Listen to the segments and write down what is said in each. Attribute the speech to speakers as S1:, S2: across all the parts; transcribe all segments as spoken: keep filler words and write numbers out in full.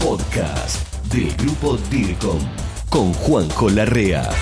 S1: Podcast del Grupo DIRCOM con Juanjo Larrea.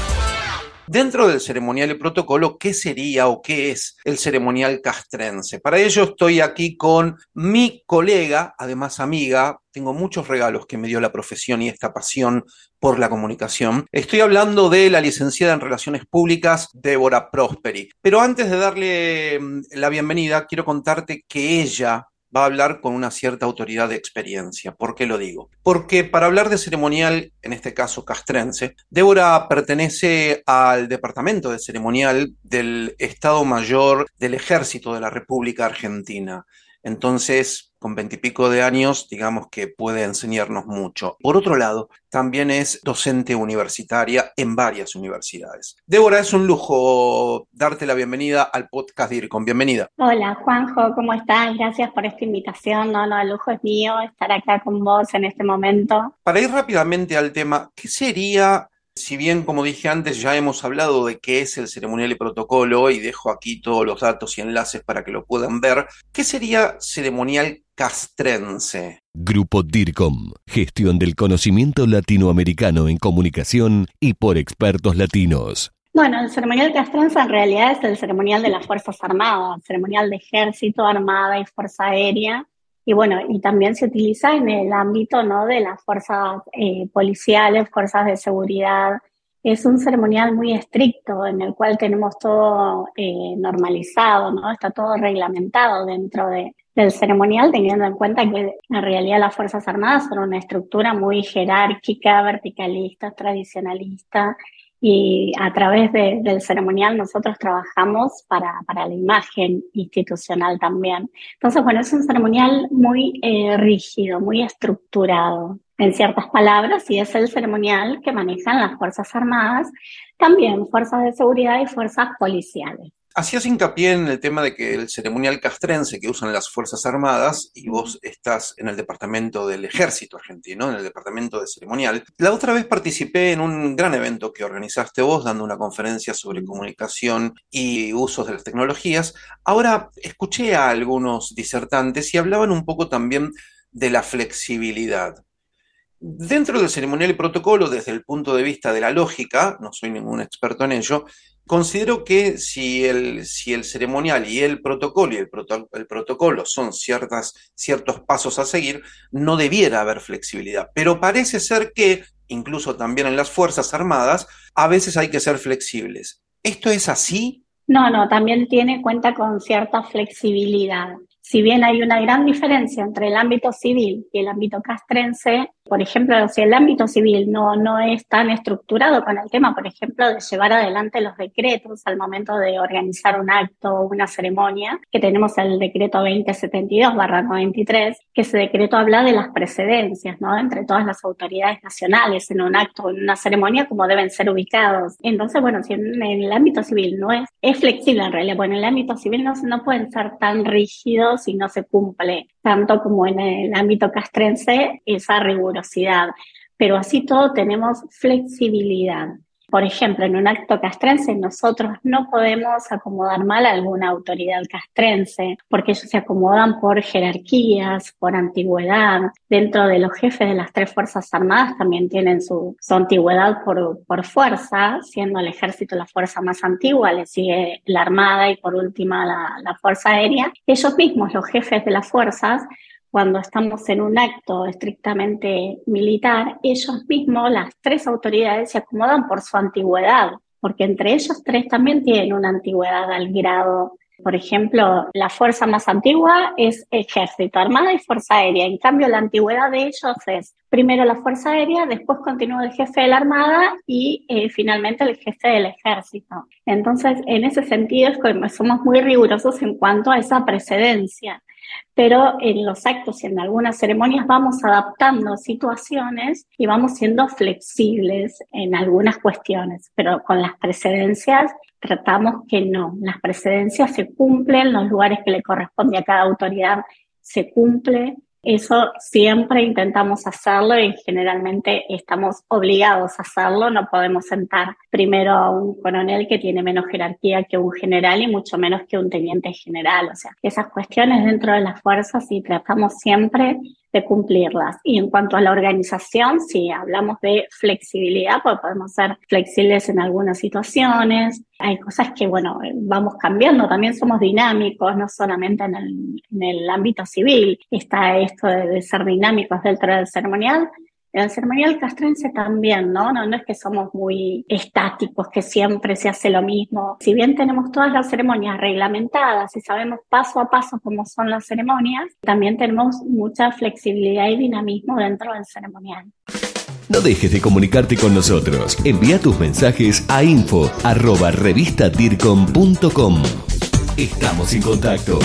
S2: Dentro del ceremonial y protocolo, ¿qué sería o qué es el ceremonial castrense? Para ello estoy aquí con mi colega, además amiga. Tengo muchos regalos que me dio la profesión y esta pasión por la comunicación. Estoy hablando de la licenciada en Relaciones Públicas, Débora Prosperi. Pero antes de darle la bienvenida, quiero contarte que ella va a hablar con una cierta autoridad de experiencia. ¿Por qué lo digo? Porque para hablar de ceremonial, en este caso castrense, Débora pertenece al departamento de ceremonial del Estado Mayor del Ejército de la República Argentina. Entonces, con veintipico de años, digamos que puede enseñarnos mucho. Por otro lado, también es docente universitaria en varias universidades. Débora, es un lujo darte la bienvenida al podcast DIRCOM. Bienvenida.
S3: Hola, Juanjo, ¿cómo estás? Gracias por esta invitación. No, no, el lujo es mío estar acá con vos en este momento.
S2: Para ir rápidamente al tema, ¿qué sería? Si bien, como dije antes, ya hemos hablado de qué es el ceremonial y protocolo y dejo aquí todos los datos y enlaces para que lo puedan ver, ¿qué sería ceremonial castrense?
S1: Grupo DIRCOM, gestión del conocimiento latinoamericano en comunicación y por expertos latinos.
S3: Bueno, el ceremonial castrense en realidad es el ceremonial de las Fuerzas Armadas, ceremonial de Ejército, Armada y Fuerza Aérea. Y bueno, y también se utiliza en el ámbito, ¿no?, de las fuerzas eh, policiales, fuerzas de seguridad. Es un ceremonial muy estricto en el cual tenemos todo eh, normalizado, ¿no? Está todo reglamentado dentro de, del ceremonial, teniendo en cuenta que en realidad las Fuerzas Armadas son una estructura muy jerárquica, verticalista, tradicionalista. Y a través de, del ceremonial nosotros trabajamos para, para la imagen institucional también. Entonces, bueno, es un ceremonial muy eh, rígido, muy estructurado, en ciertas palabras, y es el ceremonial que manejan las Fuerzas Armadas, también fuerzas de seguridad y fuerzas policiales.
S2: Hacías hincapié en el tema de que el ceremonial castrense que usan las Fuerzas Armadas, y vos estás en el departamento del Ejército Argentino, en el departamento de ceremonial. La otra vez participé en un gran evento que organizaste vos, dando una conferencia sobre comunicación y usos de las tecnologías. Ahora escuché a algunos disertantes y hablaban un poco también de la flexibilidad. Dentro del ceremonial y protocolo, desde el punto de vista de la lógica, no soy ningún experto en ello, considero que si el, si el ceremonial y el protocolo y el, proto, el protocolo son ciertas, ciertos pasos a seguir, no debiera haber flexibilidad. Pero parece ser que, incluso también en las Fuerzas Armadas, a veces hay que ser flexibles. ¿Esto es así?
S3: No, no, también tiene cuenta con cierta flexibilidad. Si bien hay una gran diferencia entre el ámbito civil y el ámbito castrense, por ejemplo, si el ámbito civil no, no es tan estructurado con el tema, por ejemplo, de llevar adelante los decretos al momento de organizar un acto o una ceremonia, que tenemos el decreto veinte setenta y dos barra noventa y tres, que ese decreto habla de las precedencias, ¿no?, entre todas las autoridades nacionales en un acto o en una ceremonia, como deben ser ubicados. Entonces, bueno, si en, en el ámbito civil no es, es flexible en realidad, bueno, en el ámbito civil no, no pueden ser tan rígidos si no se cumple, tanto como en el ámbito castrense, esa rigurosidad. Pero así todo tenemos flexibilidad. Por ejemplo, en un acto castrense nosotros no podemos acomodar mal a alguna autoridad castrense, porque ellos se acomodan por jerarquías, por antigüedad. Dentro de los jefes de las tres Fuerzas Armadas también tienen su, su antigüedad por, por fuerza, siendo el Ejército la fuerza más antigua, le sigue la Armada y por última la, la Fuerza Aérea. Ellos mismos, los jefes de las fuerzas, cuando estamos en un acto estrictamente militar, ellos mismos, las tres autoridades, se acomodan por su antigüedad, porque entre ellos tres también tienen una antigüedad al grado. Por ejemplo, la fuerza más antigua es Ejército, Armada y Fuerza Aérea. En cambio, la antigüedad de ellos es primero la Fuerza Aérea, después continúa el jefe de la Armada y eh, finalmente el jefe del Ejército. Entonces, en ese sentido, es que somos muy rigurosos en cuanto a esa precedencia. Pero en los actos y en algunas ceremonias vamos adaptando situaciones y vamos siendo flexibles en algunas cuestiones, pero con las precedencias tratamos que no. Las precedencias se cumplen, los lugares que le corresponde a cada autoridad se cumple. Eso siempre intentamos hacerlo y generalmente estamos obligados a hacerlo. No podemos sentar primero a un coronel que tiene menos jerarquía que un general y mucho menos que un teniente general. O sea, esas cuestiones dentro de las fuerzas y tratamos siempre de cumplirlas. Y en cuanto a la organización, si hablamos de flexibilidad, pues podemos ser flexibles en algunas situaciones. Hay cosas que, bueno, vamos cambiando, también somos dinámicos, no solamente en el, en el ámbito civil. Está esto de, de ser dinámicos dentro del ceremonial. En el ceremonial castrense también, ¿no? ¿no? No es que somos muy estáticos, que siempre se hace lo mismo. Si bien tenemos todas las ceremonias reglamentadas y sabemos paso a paso cómo son las ceremonias, también tenemos mucha flexibilidad y dinamismo dentro del ceremonial.
S1: No dejes de comunicarte con nosotros. Envía tus mensajes a info arroba revistadircom punto com. Estamos en contacto.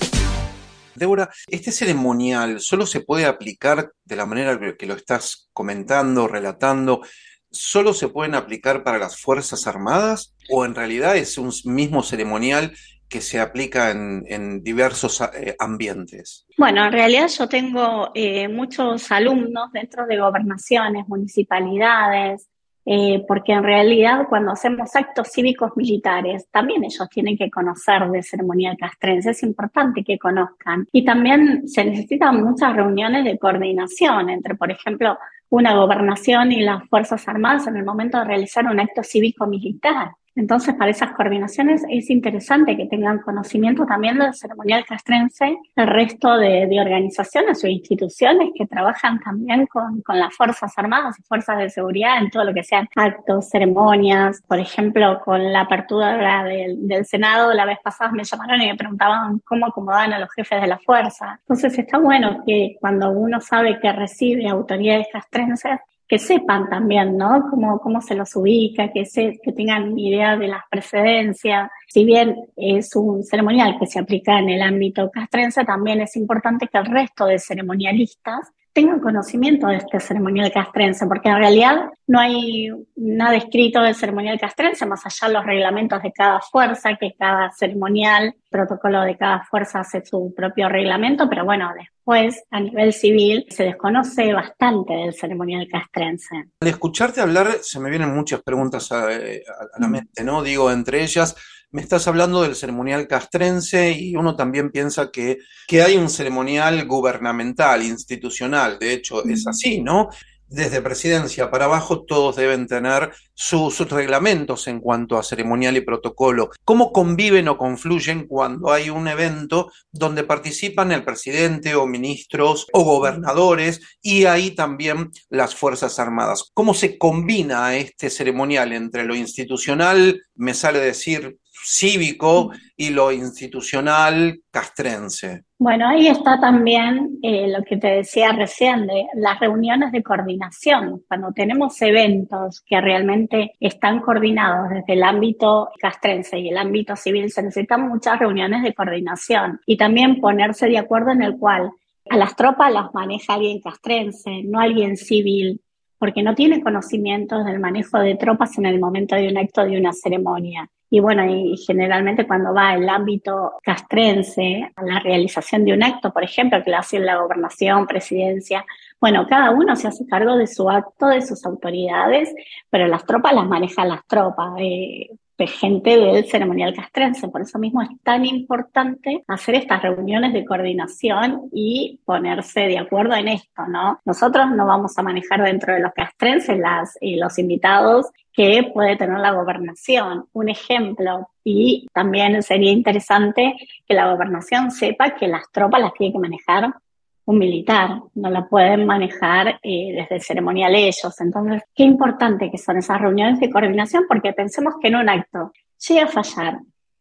S2: Débora, ¿este ceremonial solo se puede aplicar de la manera que lo estás comentando, relatando? ¿Solo se pueden aplicar para las Fuerzas Armadas? ¿O en realidad es un mismo ceremonial que se aplica en, en diversos eh, ambientes?
S3: Bueno, en realidad yo tengo eh, muchos alumnos dentro de gobernaciones, municipalidades, Eh, porque en realidad cuando hacemos actos cívicos militares, también ellos tienen que conocer de ceremonial castrense, es importante que conozcan. Y también se necesitan muchas reuniones de coordinación entre, por ejemplo, una gobernación y las Fuerzas Armadas en el momento de realizar un acto cívico militar. Entonces, para esas coordinaciones es interesante que tengan conocimiento también del ceremonial castrense el resto de, de organizaciones o instituciones que trabajan también con, con las Fuerzas Armadas y Fuerzas de Seguridad en todo lo que sean actos, ceremonias. Por ejemplo, con la apertura del, del Senado, la vez pasada me llamaron y me preguntaban cómo acomodaban a los jefes de la fuerza. Entonces, está bueno que cuando uno sabe que recibe autoridades castrenses, que sepan también, ¿no? Cómo, cómo se los ubica, que, se, que tengan idea de las precedencias. Si bien es un ceremonial que se aplica en el ámbito castrense, también es importante que el resto de ceremonialistas tengan conocimiento de este ceremonial castrense, porque en realidad no hay nada escrito del ceremonial castrense, más allá de los reglamentos de cada fuerza, que cada ceremonial, protocolo de cada fuerza hace su propio reglamento, pero bueno, después a nivel civil se desconoce bastante del ceremonial castrense.
S2: Al escucharte hablar se me vienen muchas preguntas a, a la mente, ¿no? Digo, entre ellas, me estás hablando del ceremonial castrense y uno también piensa que, que hay un ceremonial gubernamental, institucional, de hecho es así, ¿no? Desde presidencia para abajo todos deben tener sus, sus reglamentos en cuanto a ceremonial y protocolo. ¿Cómo conviven o confluyen cuando hay un evento donde participan el presidente o ministros o gobernadores y ahí también las Fuerzas Armadas? ¿Cómo se combina este ceremonial entre lo institucional, me sale decir cívico, y lo institucional castrense?
S3: Bueno, ahí está también eh, lo que te decía recién de las reuniones de coordinación. Cuando tenemos eventos que realmente están coordinados desde el ámbito castrense y el ámbito civil, se necesitan muchas reuniones de coordinación y también ponerse de acuerdo en el cual a las tropas las maneja alguien castrense, no alguien civil, porque no tiene conocimientos del manejo de tropas en el momento de un acto, de una ceremonia. Y bueno, y generalmente cuando va el ámbito castrense a la realización de un acto, por ejemplo, que lo hace la gobernación, presidencia, bueno, cada uno se hace cargo de su acto, de sus autoridades, pero las tropas las manejan las tropas, eh, de gente del ceremonial castrense. Por eso mismo es tan importante hacer estas reuniones de coordinación y ponerse de acuerdo en esto, ¿no? Nosotros no vamos a manejar dentro de los castrenses las, y los invitados que puede tener la gobernación. Un ejemplo, y también sería interesante que la gobernación sepa que las tropas las tiene que manejar un militar, no la pueden manejar eh, desde el ceremonial ellos. Entonces, qué importante que son esas reuniones de coordinación, porque pensemos que en un acto llega a fallar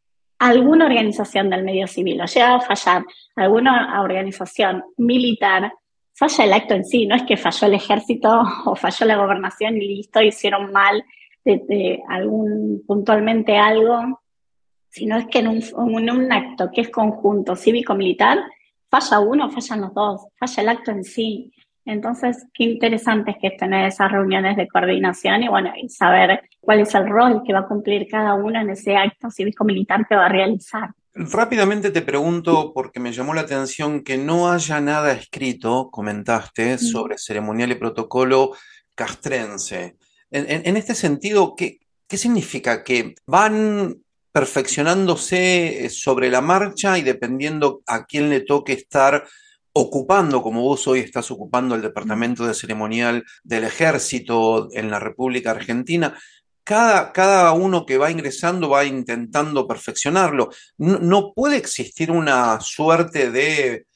S3: alguna organización del medio civil o llega a fallar alguna organización militar, falla el acto en sí, no es que falló el ejército o falló la gobernación y listo, hicieron mal de, de algún puntualmente algo, sino es que en un, en un acto que es conjunto cívico-militar, falla uno, fallan los dos, falla el acto en sí. Entonces, qué interesante es que es tener esas reuniones de coordinación y bueno, y saber cuál es el rol que va a cumplir cada uno en ese acto cívico-militar que va a realizar.
S2: Rápidamente te pregunto, porque me llamó la atención que no haya nada escrito, comentaste, sobre ceremonial y protocolo castrense. En, en, en este sentido, ¿qué, qué significa? ¿Que van perfeccionándose sobre la marcha y dependiendo a quién le toque estar ocupando, como vos hoy estás ocupando el departamento de ceremonial del Ejército en la República Argentina, cada, cada uno que va ingresando va intentando perfeccionarlo. No, no puede existir una suerte de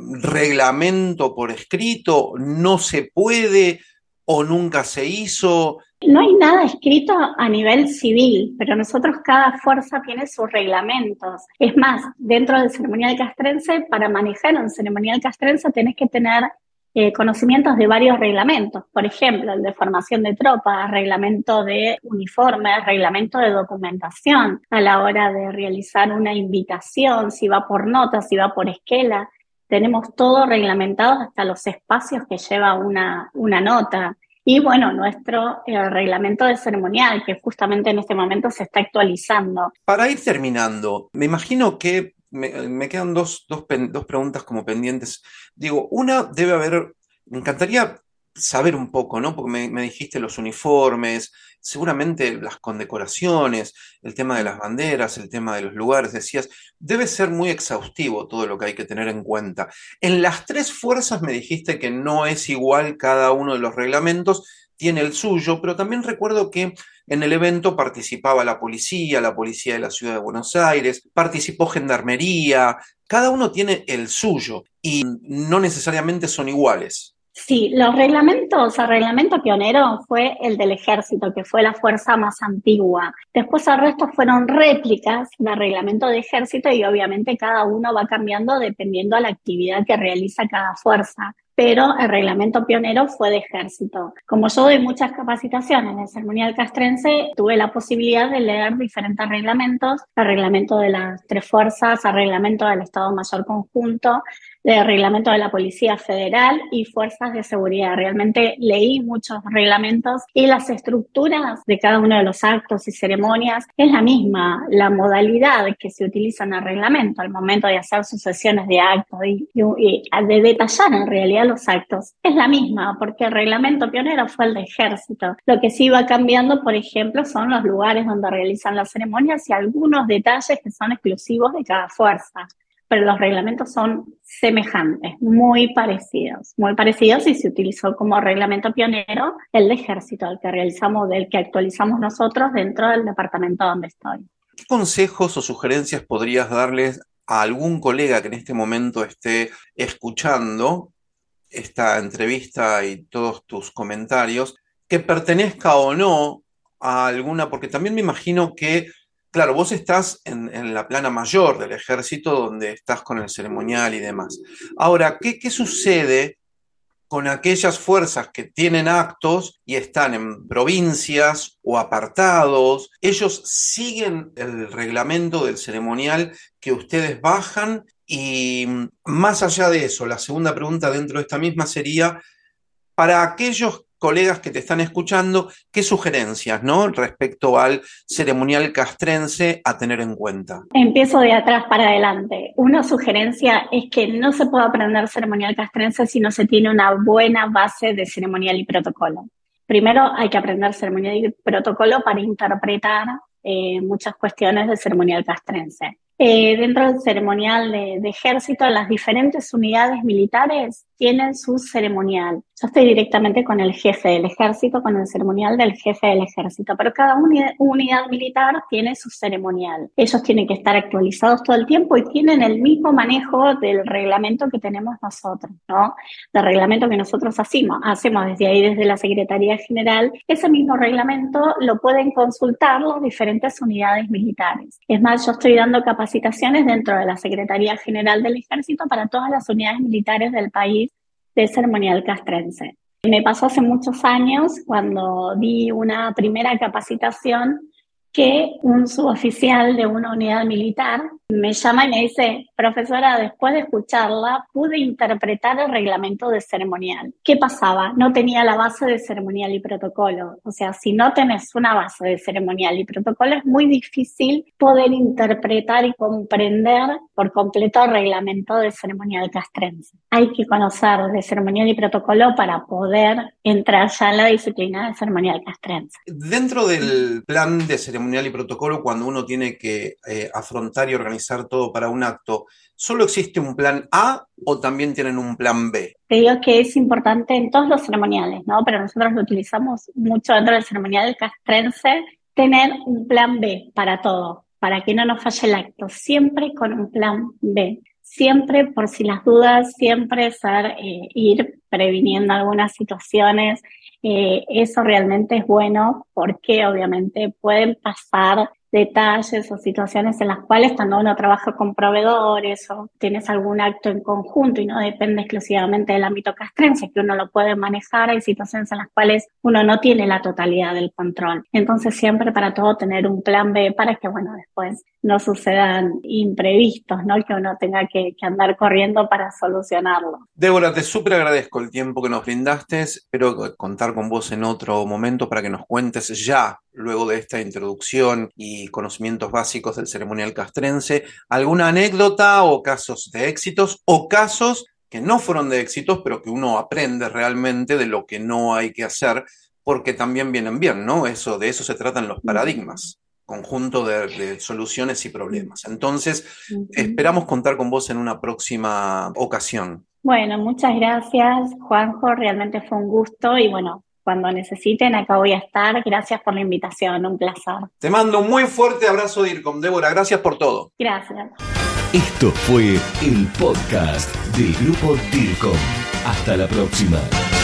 S2: reglamento por escrito, no se puede o nunca se hizo.
S3: No hay nada escrito a nivel civil, pero nosotros, cada fuerza tiene sus reglamentos. Es más, dentro del ceremonial castrense, para manejar un ceremonial castrense tenés que tener eh, conocimientos de varios reglamentos. Por ejemplo, el de formación de tropas, reglamento de uniformes, reglamento de documentación a la hora de realizar una invitación, si va por nota, si va por esquela. Tenemos todo reglamentado, hasta los espacios que lleva una, una nota. Y bueno, nuestro eh, reglamento de ceremonial, que justamente en este momento se está actualizando.
S2: Para ir terminando, me imagino que me, me quedan dos, dos, dos preguntas como pendientes. Digo, una debe haber, me encantaría saber un poco, ¿no? Porque me, me dijiste los uniformes, seguramente las condecoraciones, el tema de las banderas, el tema de los lugares, decías, debe ser muy exhaustivo todo lo que hay que tener en cuenta. En las tres fuerzas me dijiste que no es igual cada uno de los reglamentos, tiene el suyo, pero también recuerdo que en el evento participaba la policía, la policía de la Ciudad de Buenos Aires, participó Gendarmería, cada uno tiene el suyo y no necesariamente son iguales.
S3: Sí, los reglamentos, el reglamento pionero fue el del Ejército, que fue la fuerza más antigua. Después el resto fueron réplicas del reglamento de Ejército y obviamente cada uno va cambiando dependiendo de la actividad que realiza cada fuerza. Pero el reglamento pionero fue de Ejército. Como yo doy muchas capacitaciones en el ceremonial castrense, tuve la posibilidad de leer diferentes reglamentos, el reglamento de las tres fuerzas, el reglamento del Estado Mayor Conjunto, el reglamento de la Policía Federal y Fuerzas de Seguridad. Realmente leí muchos reglamentos y las estructuras de cada uno de los actos y ceremonias es la misma. La modalidad que se utiliza en el reglamento al momento de hacer sucesiones de actos y, y, y de detallar en realidad los actos es la misma, porque el reglamento pionero fue el de Ejército. Lo que sí va cambiando, por ejemplo, son los lugares donde realizan las ceremonias y algunos detalles que son exclusivos de cada fuerza. Pero los reglamentos son semejantes, muy parecidos, muy parecidos y se utilizó como reglamento pionero el de Ejército, el que realizamos, del que actualizamos nosotros dentro del departamento donde estoy.
S2: ¿Qué consejos o sugerencias podrías darles a algún colega que en este momento esté escuchando esta entrevista y todos tus comentarios, que pertenezca o no a alguna, porque también me imagino que claro, vos estás en, en la plana mayor del Ejército, donde estás con el ceremonial y demás. Ahora, ¿qué, qué sucede con aquellas fuerzas que tienen actos y están en provincias o apartados? Ellos siguen el reglamento del ceremonial que ustedes bajan y más allá de eso, la segunda pregunta dentro de esta misma sería, para aquellos colegas que te están escuchando, ¿qué sugerencias, ¿no? respecto al ceremonial castrense a tener en cuenta?
S3: Empiezo de atrás para adelante. Una sugerencia es que no se puede aprender ceremonial castrense si no se tiene una buena base de ceremonial y protocolo. Primero hay que aprender ceremonial y protocolo para interpretar eh, muchas cuestiones del ceremonial castrense. Eh, dentro del ceremonial de, de Ejército, las diferentes unidades militares tienen su ceremonial. Yo estoy directamente con el jefe del Ejército, con el ceremonial del jefe del Ejército, pero cada unidad, unidad militar tiene su ceremonial. Ellos tienen que estar actualizados todo el tiempo y tienen el mismo manejo del reglamento que tenemos nosotros, ¿no? Del reglamento que nosotros hacemos, hacemos desde ahí, desde la Secretaría General. Ese mismo reglamento lo pueden consultar las diferentes unidades militares. Es más, yo estoy dando capacitaciones dentro de la Secretaría General del Ejército para todas las unidades militares del país de ceremonial castrense. Me pasó hace muchos años cuando di una primera capacitación que un suboficial de una unidad militar me llama y me dice, profesora, después de escucharla pude interpretar el reglamento de ceremonial. ¿Qué pasaba? No tenía la base de ceremonial y protocolo. O sea, si no tenés una base de ceremonial y protocolo es muy difícil poder interpretar y comprender por completo el reglamento de ceremonial castrense. Hay que conocer de ceremonial y protocolo para poder entrar ya en la disciplina de ceremonial castrense.
S2: Dentro del plan de ceremonial y protocolo, cuando uno tiene que eh, afrontar y organizar organizar todo para un acto, ¿solo existe un plan A o también tienen un plan B?
S3: Te digo que es importante en todos los ceremoniales, ¿no? Pero nosotros lo utilizamos mucho dentro del ceremonial castrense, tener un plan B para todo, para que no nos falle el acto, siempre con un plan B. Siempre, por si las dudas, siempre ser, eh, ir previniendo algunas situaciones. Eh, eso realmente es bueno porque obviamente pueden pasar detalles o situaciones en las cuales cuando uno trabaja con proveedores o tienes algún acto en conjunto y no depende exclusivamente del ámbito castrense, que uno lo puede manejar, hay situaciones en las cuales uno no tiene la totalidad del control. Entonces siempre para todo tener un plan B para que, bueno, después no sucedan imprevistos, ¿no? Que uno tenga que, que andar corriendo para solucionarlo.
S2: Débora, te súper agradezco el tiempo que nos brindaste. Espero contar con vos en otro momento para que nos cuentes ya, luego de esta introducción y conocimientos básicos del ceremonial castrense, alguna anécdota o casos de éxitos o casos que no fueron de éxitos, pero que uno aprende realmente de lo que no hay que hacer, porque también vienen bien, ¿no? Eso, de eso se tratan los paradigmas. Conjunto de, de soluciones y problemas. Entonces, uh-huh. esperamos contar con vos en una próxima ocasión.
S3: Bueno, muchas gracias, Juanjo, realmente fue un gusto y bueno, cuando necesiten acá voy a estar. Gracias por la invitación, un placer.
S2: Te mando un muy fuerte abrazo, DIRCOM. Débora, gracias por todo.
S3: Gracias.
S1: Esto fue el podcast del Grupo DIRCOM. Hasta la próxima.